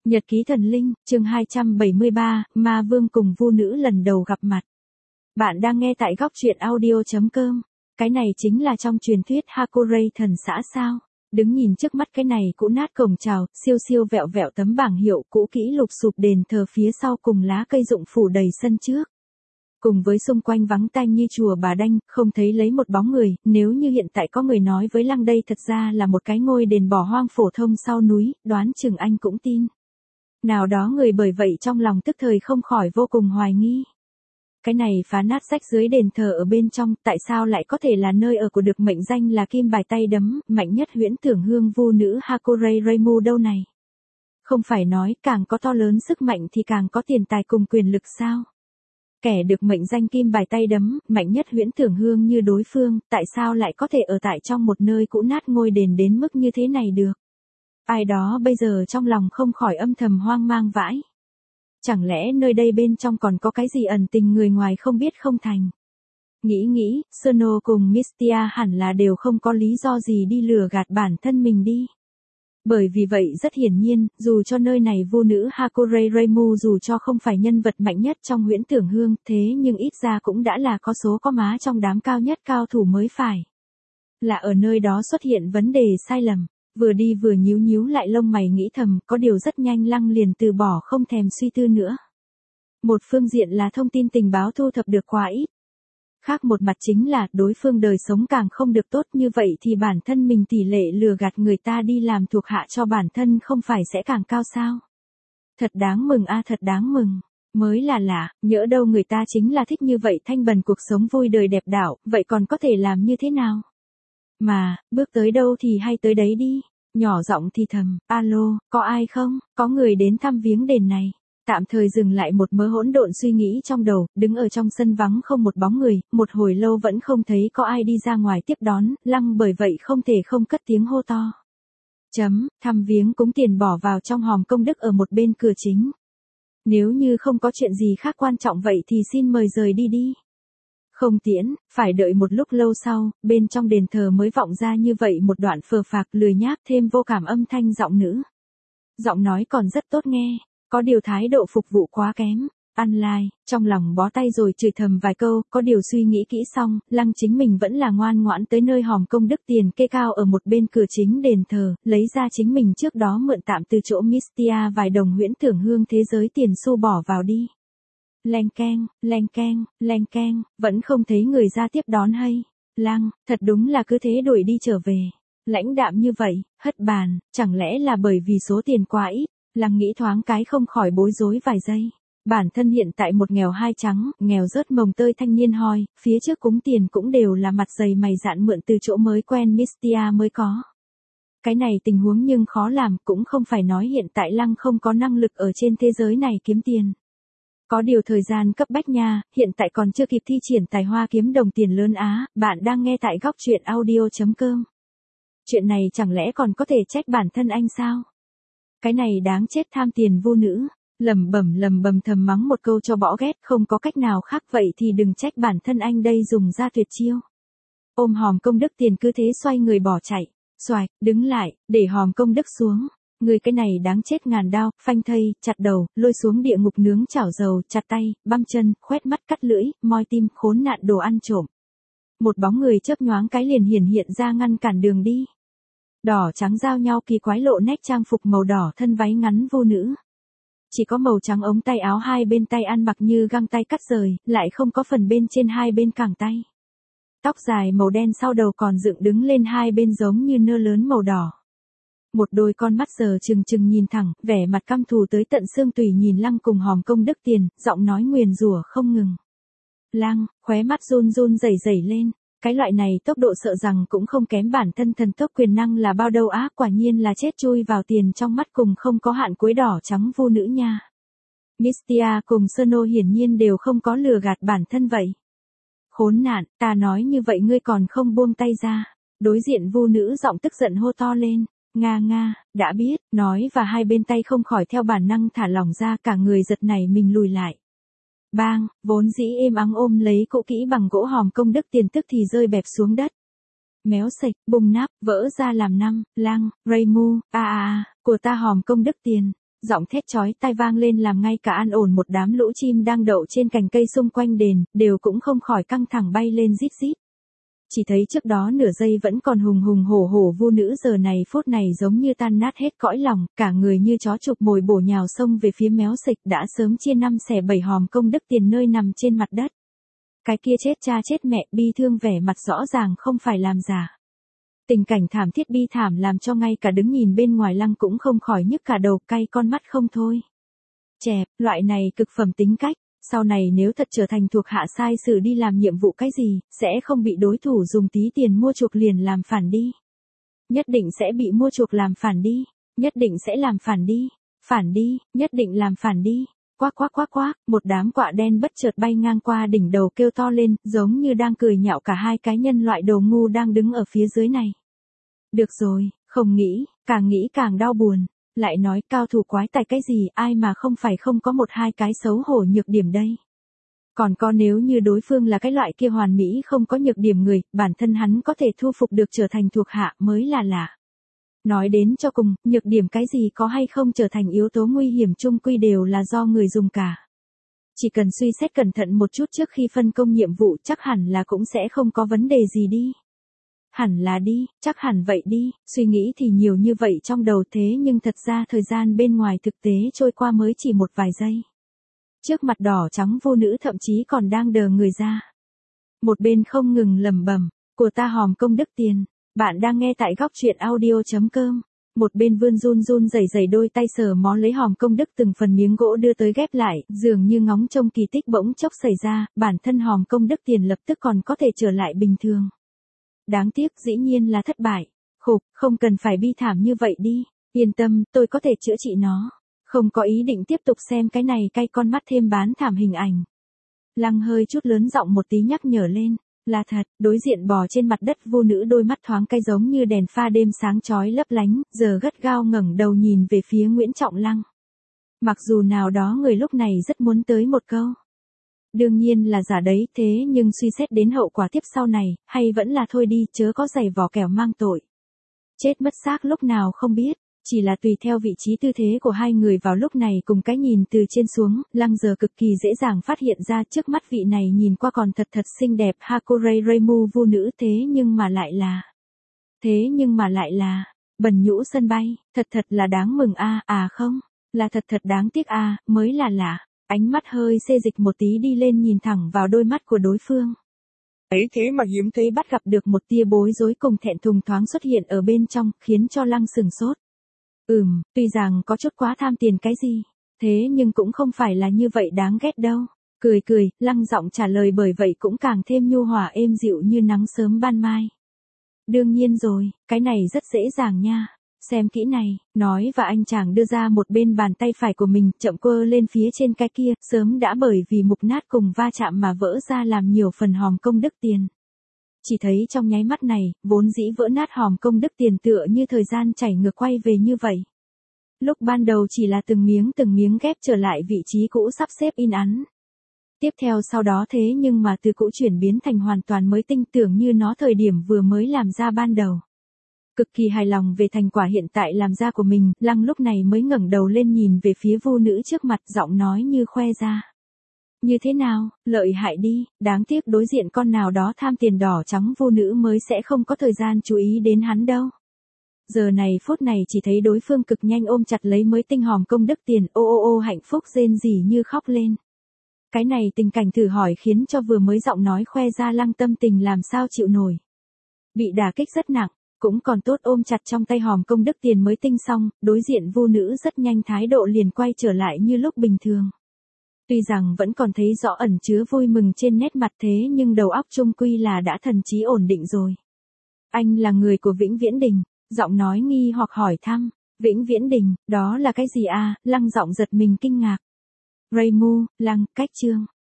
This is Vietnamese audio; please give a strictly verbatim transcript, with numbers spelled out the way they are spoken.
Nhật ký thần linh, chương hai trăm bảy mươi ba, Ma Vương cùng Vu Nữ lần đầu gặp mặt. Bạn đang nghe tại góc truyện audio chấm com. Cái này chính là trong truyền thuyết Hakurei thần xã sao? Đứng nhìn trước mắt cái này cũ nát cổng chào, siêu siêu vẹo vẹo tấm bảng hiệu cũ kỹ lục sụp đền thờ phía sau cùng lá cây rụng phủ đầy sân trước. Cùng với xung quanh vắng tanh như chùa Bà Đanh, không thấy lấy một bóng người, nếu như hiện tại có người nói với Lăng đây thật ra là một cái ngôi đền bỏ hoang phổ thông sau núi, đoán chừng anh cũng tin. Nào đó người bởi vậy trong lòng tức thời không khỏi vô cùng hoài nghi. Cái này phá nát rách dưới đền thờ ở bên trong, tại sao lại có thể là nơi ở của được mệnh danh là kim bài tay đấm, mạnh nhất huyễn tưởng hương vu nữ Hakurei Reimu đâu này? Không phải nói càng có to lớn sức mạnh thì càng có tiền tài cùng quyền lực sao? Kẻ được mệnh danh kim bài tay đấm, mạnh nhất huyễn tưởng hương như đối phương, tại sao lại có thể ở tại trong một nơi cũ nát ngôi đền đến mức như thế này được? Ai đó bây giờ trong lòng không khỏi âm thầm hoang mang vãi. Chẳng lẽ nơi đây bên trong còn có cái gì ẩn tình người ngoài không biết không thành? Nghĩ nghĩ, Sono cùng Mistia hẳn là đều không có lý do gì đi lừa gạt bản thân mình đi. Bởi vì vậy rất hiển nhiên, dù cho nơi này vu nữ Hakurei Reimu dù cho không phải nhân vật mạnh nhất trong huyễn tưởng hương, thế nhưng ít ra cũng đã là có số có má trong đám cao nhất cao thủ mới phải. Là ở nơi đó xuất hiện vấn đề sai lầm. Vừa đi vừa nhíu nhíu lại lông mày nghĩ thầm, có điều rất nhanh Lăng liền từ bỏ không thèm suy tư nữa. Một phương diện là thông tin tình báo thu thập được quá ít. Khác một mặt chính là đối phương đời sống càng không được tốt như vậy thì bản thân mình tỷ lệ lừa gạt người ta đi làm thuộc hạ cho bản thân không phải sẽ càng cao sao. Thật đáng mừng a à, thật đáng mừng. Mới là lạ, nhỡ đâu người ta chính là thích như vậy thanh bần cuộc sống vui đời đẹp đảo, vậy còn có thể làm như thế nào? Mà, bước tới đâu thì hay tới đấy đi. Nhỏ giọng thì thầm, alo, có ai không? Có người đến thăm viếng đền này. Tạm thời dừng lại một mớ hỗn độn suy nghĩ trong đầu, đứng ở trong sân vắng không một bóng người, một hồi lâu vẫn không thấy có ai đi ra ngoài tiếp đón, Lăng bởi vậy không thể không cất tiếng hô to. Chấm, thăm viếng cúng tiền bỏ vào trong hòm công đức ở một bên cửa chính. Nếu như không có chuyện gì khác quan trọng vậy thì xin mời rời đi đi. Không tiễn, phải đợi một lúc lâu sau, bên trong đền thờ mới vọng ra như vậy một đoạn phờ phạc lười nhác thêm vô cảm âm thanh giọng nữ. Giọng nói còn rất tốt nghe, có điều thái độ phục vụ quá kém. Ăn lai, trong lòng bó tay rồi chửi thầm vài câu, có điều suy nghĩ kỹ xong, Lăng chính mình vẫn là ngoan ngoãn tới nơi hòm công đức tiền kê cao ở một bên cửa chính đền thờ, lấy ra chính mình trước đó mượn tạm từ chỗ Mistia vài đồng huyễn tưởng hương thế giới tiền xu bỏ vào đi. Leng keng, leng keng, leng keng, vẫn không thấy người ra tiếp đón hay. Lăng, thật đúng là cứ thế đuổi đi trở về. Lãnh đạm như vậy, hất bàn, chẳng lẽ là bởi vì số tiền quá ít. Lăng nghĩ thoáng cái không khỏi bối rối vài giây. Bản thân hiện tại một nghèo hai trắng, nghèo rớt mồng tơi thanh niên hoi, phía trước cúng tiền cũng đều là mặt dày mày dạn mượn từ chỗ mới quen Mistia mới có. Cái này tình huống nhưng khó làm, cũng không phải nói hiện tại Lăng không có năng lực ở trên thế giới này kiếm tiền. Có điều thời gian cấp bách nha, hiện tại còn chưa kịp thi triển tài hoa kiếm đồng tiền lớn á, bạn đang nghe tại góc truyện audio chấm com. Chuyện này chẳng lẽ còn có thể trách bản thân anh sao? Cái này đáng chết tham tiền vô nữ, lầm bẩm lầm bầm thầm mắng một câu cho bỏ ghét, không có cách nào khác vậy thì đừng trách bản thân anh đây dùng ra tuyệt chiêu. Ôm hòm công đức tiền cứ thế xoay người bỏ chạy, xoài, đứng lại, để hòm công đức xuống. Người cái này đáng chết ngàn đao, phanh thây, chặt đầu, lôi xuống địa ngục nướng chảo dầu, chặt tay, băm chân, khoét mắt cắt lưỡi, moi tim, khốn nạn đồ ăn trộm. Một bóng người chớp nhoáng cái liền hiển hiện ra ngăn cản đường đi. Đỏ trắng giao nhau kỳ quái lộ nét trang phục màu đỏ thân váy ngắn vô nữ. Chỉ có màu trắng ống tay áo hai bên tay ăn mặc như găng tay cắt rời, lại không có phần bên trên hai bên cẳng tay. Tóc dài màu đen sau đầu còn dựng đứng lên hai bên giống như nơ lớn màu đỏ. Một đôi con mắt giờ trừng trừng nhìn thẳng, vẻ mặt căm thù tới tận xương tủy nhìn Lăng cùng hòm công đức tiền, giọng nói nguyền rủa không ngừng. Lăng, khóe mắt run run rẩy rẩy lên, cái loại này tốc độ sợ rằng cũng không kém bản thân thần tốc quyền năng là bao đâu á, quả nhiên là chết chui vào tiền trong mắt cùng không có hạn cuối đỏ trắng vô nữ nha. Mistia cùng Sono hiển nhiên đều không có lừa gạt bản thân vậy. Khốn nạn, ta nói như vậy ngươi còn không buông tay ra. Đối diện vô nữ giọng tức giận hô to lên. Nga nga, đã biết, nói và hai bên tay không khỏi theo bản năng thả lỏng ra, cả người giật nảy mình lùi lại. Bang, vốn dĩ êm ắng ôm lấy cỗ kỹ bằng gỗ hòm công đức tiền tức thì rơi bẹp xuống đất. Méo sạch, bung nắp, vỡ ra làm năm, Lăng, Reimu, a a a, của ta hòm công đức tiền. Giọng thét chói tai vang lên làm ngay cả an ổn một đám lũ chim đang đậu trên cành cây xung quanh đền, đều cũng không khỏi căng thẳng bay lên rít rít. Chỉ thấy trước đó nửa giây vẫn còn hùng hùng hổ hổ vu nữ giờ này phút này giống như tan nát hết cõi lòng, cả người như chó chụp mồi bổ nhào sông về phía méo xịch đã sớm chia năm xẻ bảy hòm công đức tiền nơi nằm trên mặt đất. Cái kia chết cha chết mẹ, bi thương vẻ mặt rõ ràng không phải làm giả. Tình cảnh thảm thiết bi thảm làm cho ngay cả đứng nhìn bên ngoài Lăng cũng không khỏi nhức cả đầu, cay con mắt không thôi. Chẹp, loại này cực phẩm tính cách, sau này nếu thật trở thành thuộc hạ sai sử đi làm nhiệm vụ cái gì, sẽ không bị đối thủ dùng tí tiền mua chuộc liền làm phản đi. Nhất định sẽ bị mua chuộc làm phản đi, nhất định sẽ làm phản đi, phản đi, nhất định làm phản đi. Quác quác quác quác, một đám quạ đen bất chợt bay ngang qua đỉnh đầu kêu to lên, giống như đang cười nhạo cả hai cái nhân loại đồ ngu đang đứng ở phía dưới này. Được rồi, không nghĩ, càng nghĩ càng đau buồn, lại nói cao thủ quái tài cái gì, ai mà không phải không có một hai cái xấu hổ nhược điểm đây. Còn có nếu như đối phương là cái loại kia hoàn mỹ không có nhược điểm người, bản thân hắn có thể thu phục được trở thành thuộc hạ mới là lạ. Nói đến cho cùng, nhược điểm cái gì có hay không trở thành yếu tố nguy hiểm chung quy đều là do người dùng cả. Chỉ cần suy xét cẩn thận một chút trước khi phân công nhiệm vụ chắc hẳn là cũng sẽ không có vấn đề gì đi. Hẳn là đi, chắc hẳn vậy đi, suy nghĩ thì nhiều như vậy trong đầu thế nhưng thật ra thời gian bên ngoài thực tế trôi qua mới chỉ một vài giây. Trước mặt đỏ trắng vô nữ thậm chí còn đang đờ người ra. Một bên không ngừng lẩm bẩm, của ta hòm công đức tiền. Bạn đang nghe tại góc truyện audio chấm com. Một bên vươn run run rẩy rẩy đôi tay sờ mó lấy hòm công đức từng phần miếng gỗ đưa tới ghép lại, dường như ngóng trông kỳ tích bỗng chốc xảy ra, bản thân hòm công đức tiền lập tức còn có thể trở lại bình thường. Đáng tiếc dĩ nhiên là thất bại. Khục, không cần phải bi thảm như vậy đi, yên tâm, tôi có thể chữa trị nó. Không có ý định tiếp tục xem cái này cay con mắt thêm bán thảm hình ảnh. Lăng hơi chút lớn giọng một tí nhắc nhở lên. Là thật, đối diện bò trên mặt đất vô nữ đôi mắt thoáng cay giống như đèn pha đêm sáng chói lấp lánh, giờ gắt gao ngẩng đầu nhìn về phía Nguyễn Trọng Lăng. Mặc dù nào đó người lúc này rất muốn tới một câu. Đương nhiên là giả đấy, thế nhưng suy xét đến hậu quả tiếp sau này, hay vẫn là thôi đi, chớ có giày vò kẻo mang tội. Chết mất xác lúc nào không biết. Chỉ là tùy theo vị trí tư thế của hai người vào lúc này cùng cái nhìn từ trên xuống, Lăng giờ cực kỳ dễ dàng phát hiện ra trước mắt vị này nhìn qua còn thật thật xinh đẹp Hakurei Reimu vu nữ thế nhưng mà lại là... Thế nhưng mà lại là... Bần nhũ sân bay, thật thật là đáng mừng a à không, là thật thật đáng tiếc a à, mới là lạ. Ánh mắt hơi xê dịch một tí đi lên nhìn thẳng vào đôi mắt của đối phương. Ấy thế mà hiếm thấy bắt gặp được một tia bối rối cùng thẹn thùng thoáng xuất hiện ở bên trong, khiến cho Lăng sừng sốt. Ừm, tuy rằng có chút quá tham tiền cái gì, thế nhưng cũng không phải là như vậy đáng ghét đâu. Cười cười, Lăng giọng trả lời bởi vậy cũng càng thêm nhu hòa êm dịu như nắng sớm ban mai. Đương nhiên rồi, cái này rất dễ dàng nha. Xem kỹ này, nói và anh chàng đưa ra một bên bàn tay phải của mình chậm quơ lên phía trên cái kia, sớm đã bởi vì mục nát cùng va chạm mà vỡ ra làm nhiều phần hòm công đức tiền. Chỉ thấy trong nháy mắt này, vốn dĩ vỡ nát hòm công đức tiền tựa như thời gian chảy ngược quay về như vậy. Lúc ban đầu chỉ là từng miếng từng miếng ghép trở lại vị trí cũ sắp xếp in ấn. Tiếp theo sau đó thế nhưng mà từ cũ chuyển biến thành hoàn toàn mới tinh tưởng như nó thời điểm vừa mới làm ra ban đầu. Cực kỳ hài lòng về thành quả hiện tại làm ra của mình, Lăng lúc này mới ngẩng đầu lên nhìn về phía vô nữ trước mặt giọng nói như khoe ra. Như thế nào, lợi hại đi, đáng tiếc đối diện con nào đó tham tiền đỏ trắng vô nữ mới sẽ không có thời gian chú ý đến hắn đâu. Giờ này phút này chỉ thấy đối phương cực nhanh ôm chặt lấy mới tinh hòm công đức tiền, ô ô ô hạnh phúc rên rỉ như khóc lên. Cái này tình cảnh thử hỏi khiến cho vừa mới giọng nói khoe ra Lăng tâm tình làm sao chịu nổi. Bị đả kích rất nặng, cũng còn tốt ôm chặt trong tay hòm công đức tiền mới tinh xong, đối diện vô nữ rất nhanh thái độ liền quay trở lại như lúc bình thường. Tuy rằng vẫn còn thấy rõ ẩn chứa vui mừng trên nét mặt thế nhưng đầu óc chung quy là đã thần trí ổn định rồi. Anh là người của Vĩnh Viễn Đình, giọng nói nghi hoặc hỏi thăm. Vĩnh Viễn Đình, đó là cái gì à, Lăng giọng giật mình kinh ngạc. Reimu, Lăng, cách chương.